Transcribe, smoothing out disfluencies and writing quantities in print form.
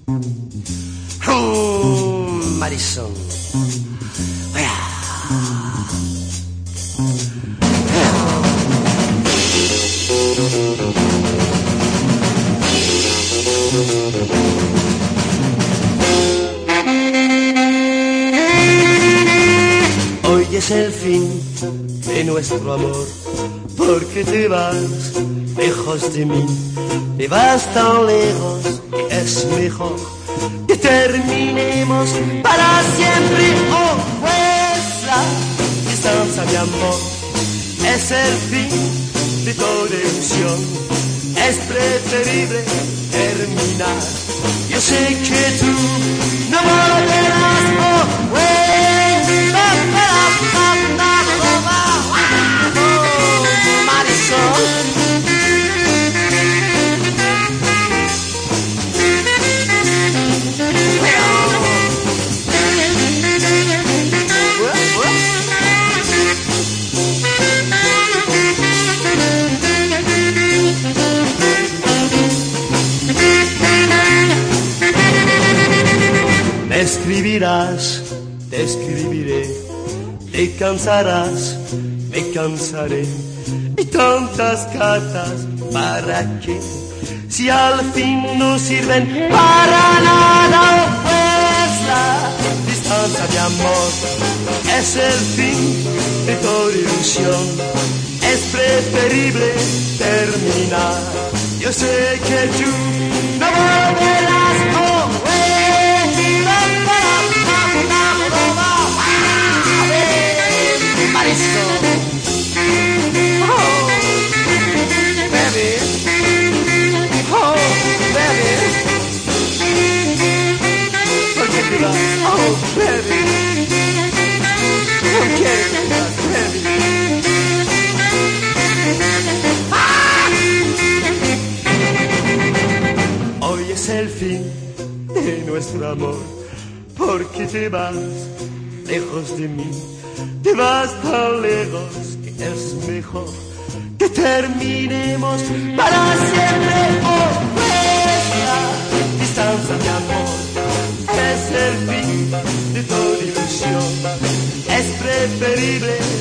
Marisol. Hoy es el fin de nuestro amor, porque te vas lejos de mí, te vas tan lejos que es mejor que terminemos para siempre. Oh, pues la distancia, mi amor, es el fin de toda ilusión, es preferible terminar. Yo sé que tú no volverás. Oh, pues Marisol. Me escribirás, te escribiré, te cansarás, me cansaré, y tantas cartas, ¿para qué? Si al fin no sirven para nada. Pues la distancia, mi amor, es el fin de toda ilusión, es preferible terminar. Yo sé que tú no volverás. Oh, Marisol. Oh, baby. Oh, baby. ¿Por qué te vas? Oh, baby. ¿Por qué te vas, baby? Hoy es el fin de nuestro amor, porque te vas lejos de mí, te vas tan lejos que es mejor que terminemos para siempre. Oh, pues la distancia, mi amor, es el fin de toda ilusión, es preferible